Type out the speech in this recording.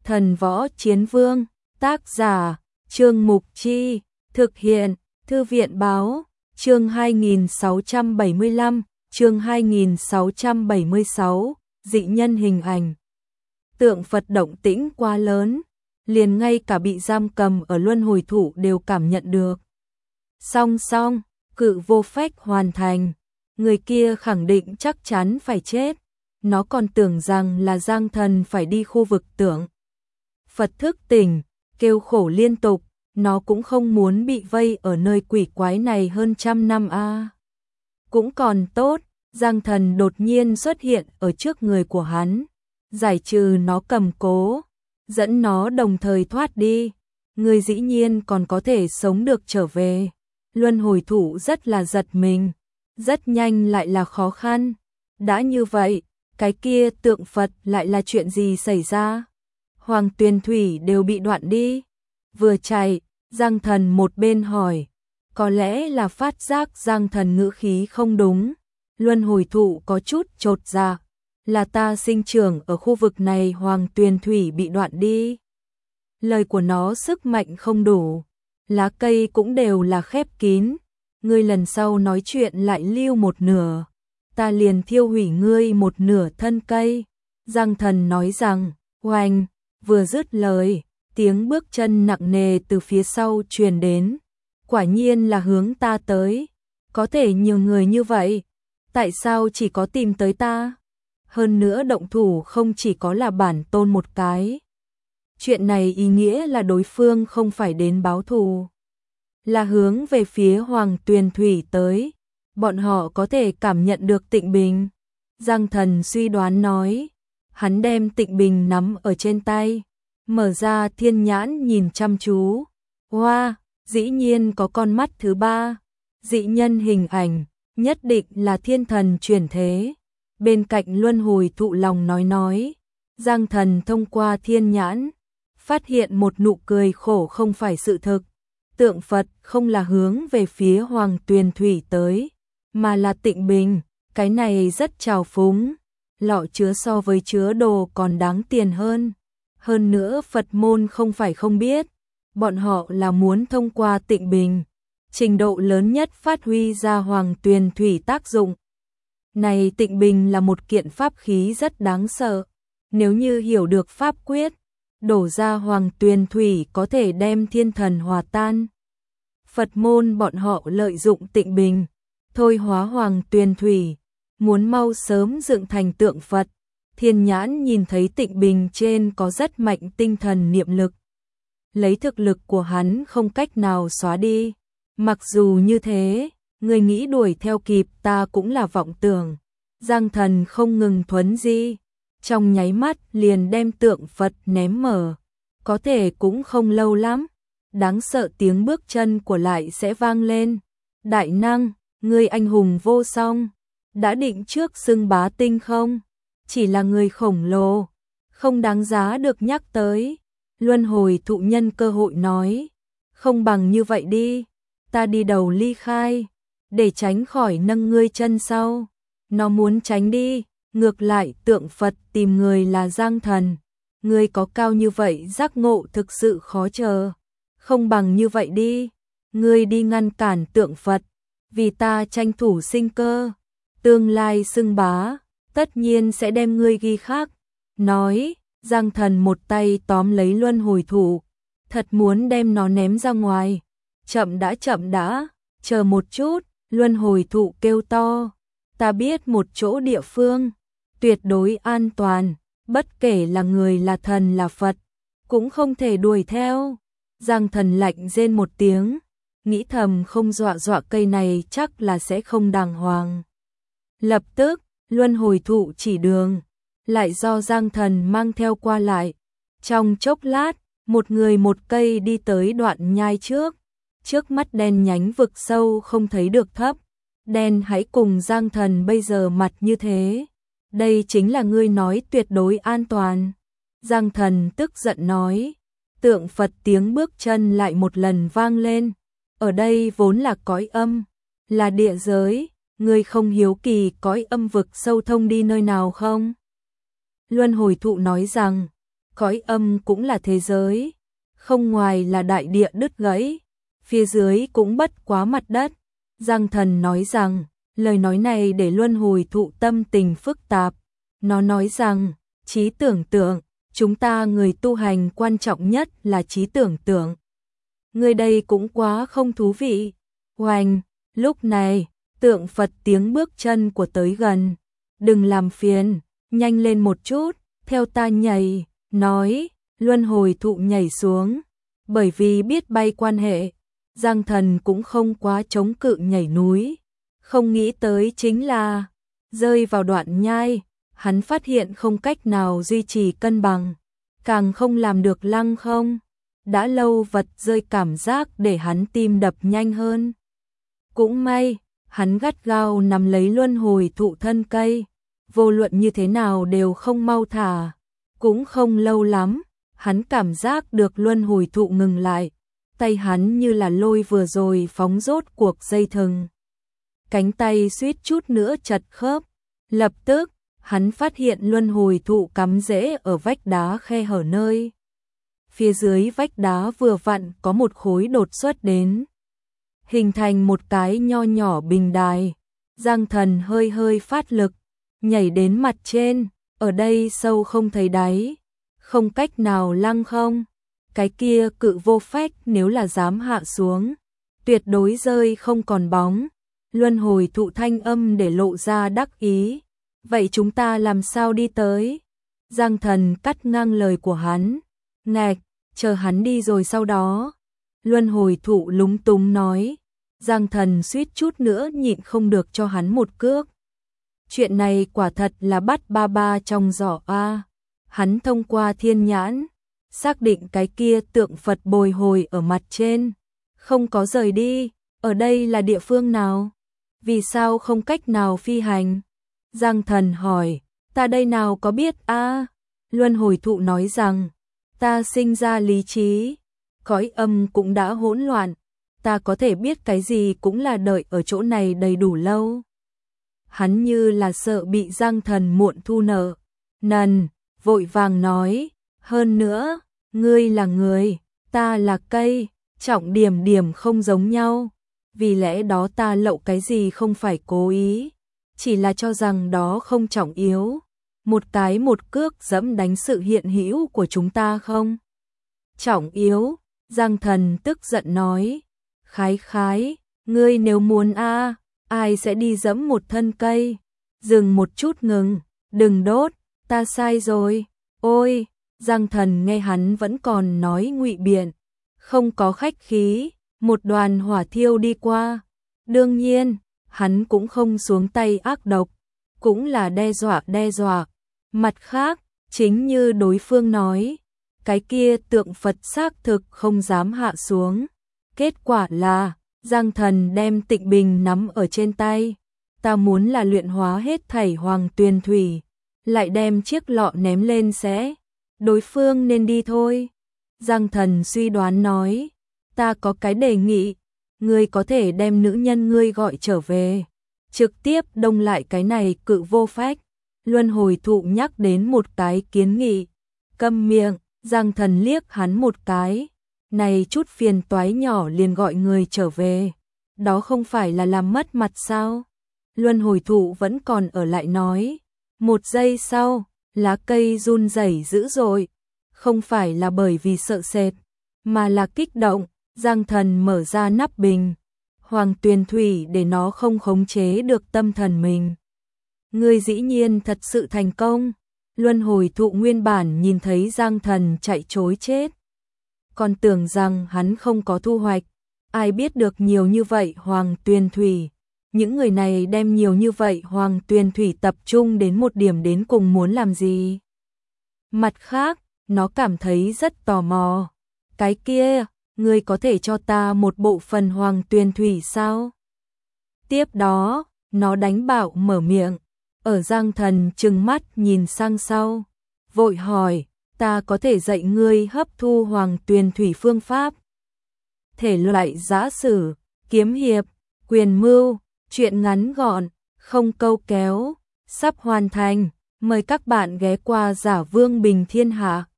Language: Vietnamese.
Thần Võ Chiến Vương, tác giả, Trương Mục Chi, thực hiện, Thư viện Báo, chương 2675, chương 2676, dị nhân hình ảnh. Tượng Phật động tĩnh quá lớn, liền ngay cả bị giam cầm ở luân hồi thụ đều cảm nhận được. Song song, cự vô phách hoàn thành, người kia khẳng định chắc chắn phải chết. Nó còn tưởng rằng là Giang Thần phải đi khu vực tượng Phật thức tỉnh, kêu khổ liên tục, nó cũng không muốn bị vây ở nơi quỷ quái này hơn 100 năm a. Cũng còn tốt, Giang Thần đột nhiên xuất hiện ở trước người của hắn, giải trừ nó cầm cố, dẫn nó đồng thời thoát đi. Người dĩ nhiên còn có thể sống được trở về. Luân hồi thụ rất là giật mình, rất nhanh lại là khó khăn. Đã như vậy, cái kia tượng Phật lại là chuyện gì xảy ra? Hoàng Tuyền Thủy đều bị đoạn đi. Vừa chạy, Giang Thần một bên hỏi, có lẽ là phát giác Giang Thần ngữ khí không đúng. Luân hồi thụ có chút chột dạ, là ta sinh trưởng ở khu vực này, Hoàng Tuyền Thủy bị đoạn đi. Lời của nó sức mạnh không đủ, lá cây cũng đều là khép kín. Ngươi lần sau nói chuyện lại lưu một nửa, ta liền thiêu hủy ngươi một nửa thân cây. Giang Thần nói rằng, oanh, vừa dứt lời, tiếng bước chân nặng nề từ phía sau truyền đến. Quả nhiên là hướng ta tới, có thể nhiều người như vậy, tại sao chỉ có tìm tới ta? Hơn nữa động thủ không chỉ có là bản tôn một cái. Chuyện này ý nghĩa là đối phương không phải đến báo thù, là hướng về phía Hoàng Tuyền Thủy tới. Bọn họ có thể cảm nhận được Tịnh Bình. Giang Thần suy đoán nói, hắn đem Tịnh Bình nắm ở trên tay, mở ra thiên nhãn nhìn chăm chú. Wow, dĩ nhiên có con mắt thứ ba, dị nhân hình ảnh, nhất định là thiên thần chuyển thế. Bên cạnh luân hồi thụ lòng nói, Giang Thần thông qua thiên nhãn, phát hiện một nụ cười khổ không phải sự thực. Tượng Phật không là hướng về phía Hoàng Tuyền Thủy tới, mà là Tịnh Bình. Cái này rất trào phúng, lọ chứa so với chứa đồ còn đáng tiền hơn. Hơn nữa Phật môn không phải không biết, bọn họ là muốn thông qua Tịnh Bình, trình độ lớn nhất phát huy ra Hoàng Tuyền Thủy tác dụng. Này Tịnh Bình là một kiện pháp khí rất đáng sợ, nếu như hiểu được pháp quyết, đổ ra Hoàng Tuyền Thủy có thể đem thiên thần hòa tan. Phật môn bọn họ lợi dụng Tịnh Bình, thôi hóa Hoàng Tuyền Thủy, muốn mau sớm dựng thành tượng Phật. Thiên nhãn nhìn thấy Tịnh Bình trên có rất mạnh tinh thần niệm lực, lấy thực lực của hắn không cách nào xóa đi. Mặc dù như thế, người nghĩ đuổi theo kịp ta cũng là vọng tưởng. Giang Thần không ngừng thuấn di, trong nháy mắt liền đem tượng Phật ném mở. Có thể cũng không lâu lắm, đáng sợ tiếng bước chân của lại sẽ vang lên. Đại năng, ngươi anh hùng vô song, đã định trước xưng bá tinh không? Chỉ là người khổng lồ, không đáng giá được nhắc tới. Luân hồi thụ nhân cơ hội nói, không bằng như vậy đi, ta đi đầu ly khai, để tránh khỏi nâng ngươi chân sau. Nó muốn tránh đi, ngược lại tượng Phật tìm người là Giang Thần. Ngươi có cao như vậy giác ngộ thực sự khó chờ, không bằng như vậy đi, ngươi đi ngăn cản tượng Phật, vì ta tranh thủ sinh cơ, tương lai xưng bá, tất nhiên sẽ đem ngươi ghi khắc. Nói, Giang Thần một tay tóm lấy luân hồi thụ, thật muốn đem nó ném ra ngoài. Chậm đã, chờ một chút, luân hồi thụ kêu to, ta biết một chỗ địa phương, tuyệt đối an toàn, bất kể là người là thần là Phật, cũng không thể đuổi theo. Giang Thần lạnh rên một tiếng, nghĩ thầm không dọa cây này chắc là sẽ không đàng hoàng. Lập tức, luân hồi thụ chỉ đường, lại do Giang Thần mang theo qua lại. Trong chốc lát, một người một cây đi tới đoạn nhai trước mắt đen nhánh vực sâu không thấy được thấp. Đen hãy cùng Giang Thần bây giờ mặt như thế, đây chính là ngươi nói tuyệt đối an toàn. Giang Thần tức giận nói, tượng Phật tiếng bước chân lại một lần vang lên. Ở đây vốn là cõi âm, là địa giới, ngươi không hiếu kỳ cõi âm vực sâu thông đi nơi nào không? Luân hồi thụ nói rằng, cõi âm cũng là thế giới, không ngoài là đại địa đứt gãy, phía dưới cũng bất quá mặt đất. Giang Thần nói rằng, lời nói này để luân hồi thụ tâm tình phức tạp. Nó nói rằng, trí tưởng tượng, chúng ta người tu hành quan trọng nhất là trí tưởng tượng. Người đây cũng quá không thú vị. Oanh, lúc này, tượng Phật tiếng bước chân của tới gần. Đừng làm phiền, nhanh lên một chút, theo ta nhảy, nói, luân hồi thụ nhảy xuống. Bởi vì biết bay quan hệ, Giang Thần cũng không quá chống cự nhảy núi. Không nghĩ tới chính là, rơi vào đoạn nhai, hắn phát hiện không cách nào duy trì cân bằng, càng không làm được lăng không. Đã lâu vật rơi cảm giác để hắn tim đập nhanh hơn. Cũng may, hắn gắt gao nắm lấy luân hồi thụ thân cây, vô luận như thế nào đều không mau thả. Cũng không lâu lắm, hắn cảm giác được luân hồi thụ ngừng lại, tay hắn như là lôi vừa rồi phóng rốt cuộc dây thừng. Cánh tay suýt chút nữa chật khớp, lập tức, hắn phát hiện luân hồi thụ cắm rễ ở vách đá khe hở nơi. Phía dưới vách đá vừa vặn có một khối đột xuất đến, hình thành một cái nho nhỏ bình đài. Giang Thần hơi hơi phát lực, nhảy đến mặt trên, ở đây sâu không thấy đáy, không cách nào lăng không. Cái kia cự vô phách nếu là dám hạ xuống, tuyệt đối rơi không còn bóng. Luân hồi thụ thanh âm để lộ ra đắc ý. Vậy chúng ta làm sao đi tới? Giang Thần cắt ngang lời của hắn. Ngạch, chờ hắn đi rồi sau đó. Luân hồi thụ lúng túng nói. Giang Thần suýt chút nữa nhịn không được cho hắn một cước. Chuyện này quả thật là bắt ba ba trong giỏ a. Hắn thông qua thiên nhãn, xác định cái kia tượng Phật bồi hồi ở mặt trên, không có rời đi. Ở đây là địa phương nào? Vì sao không cách nào phi hành? Giang Thần hỏi, ta đây nào có biết a? Luân hồi thụ nói rằng, ta sinh ra lý trí, cõi âm cũng đã hỗn loạn, ta có thể biết cái gì cũng là đợi ở chỗ này đầy đủ lâu. Hắn như là sợ bị Giang Thần muộn thu nợ, nần, vội vàng nói, hơn nữa, ngươi là người, ta là cây, trọng điểm điểm không giống nhau, vì lẽ đó ta lậu cái gì không phải cố ý, chỉ là cho rằng đó không trọng yếu, một cái một cước dẫm đánh sự hiện hữu của chúng ta không trọng yếu. Giang Thần tức giận nói, khái khái, ngươi nếu muốn a, ai sẽ đi dẫm một thân cây? Dừng một chút, ngừng, đừng đốt, ta sai rồi. Ôi, Giang Thần nghe hắn vẫn còn nói ngụy biện, không có khách khí, một đoàn hỏa thiêu đi qua. Đương nhiên, hắn cũng không xuống tay ác độc, cũng là đe dọa. Mặt khác, chính như đối phương nói, cái kia tượng Phật xác thực không dám hạ xuống. Kết quả là, Giang Thần đem Tịnh Bình nắm ở trên tay. Ta muốn là luyện hóa hết thảy hoàng tuyền thủy, lại đem chiếc lọ ném lên sẽ. Đối phương nên đi thôi. Giang Thần suy đoán nói, ta có cái đề nghị, ngươi có thể đem nữ nhân ngươi gọi trở về, trực tiếp đông lại cái này cự vô phách. Luân hồi thụ nhắc đến một cái kiến nghị. Câm miệng. Giang Thần liếc hắn một cái, này chút phiền toái nhỏ liền gọi người trở về, đó không phải là làm mất mặt sao? Luân hồi thụ vẫn còn ở lại nói. Một giây sau, lá cây run rẩy dữ dội, không phải là bởi vì sợ sệt, mà là kích động. Giang Thần mở ra nắp bình, hoàng tuyền thủy để nó không khống chế được tâm thần mình. Ngươi dĩ nhiên thật sự thành công. Luân hồi thụ nguyên bản nhìn thấy Giang Thần chạy trối chết, còn tưởng rằng hắn không có thu hoạch. Ai biết được nhiều như vậy hoàng tuyền thủy, những người này đem nhiều như vậy hoàng tuyền thủy tập trung đến một điểm đến cùng muốn làm gì? Mặt khác, nó cảm thấy rất tò mò. Cái kia, ngươi có thể cho ta một bộ phần hoàng tuyền thủy sao? Tiếp đó, nó đánh bạo mở miệng. Ở Giang Thần trừng mắt nhìn sang sau, vội hỏi, ta có thể dạy ngươi hấp thu hoàng tuyền thủy phương pháp. Thể loại giã sử, kiếm hiệp, quyền mưu, truyện ngắn gọn, không câu kéo, sắp hoàn thành. Mời các bạn ghé qua Giả Vương Bình Thiên Hạ.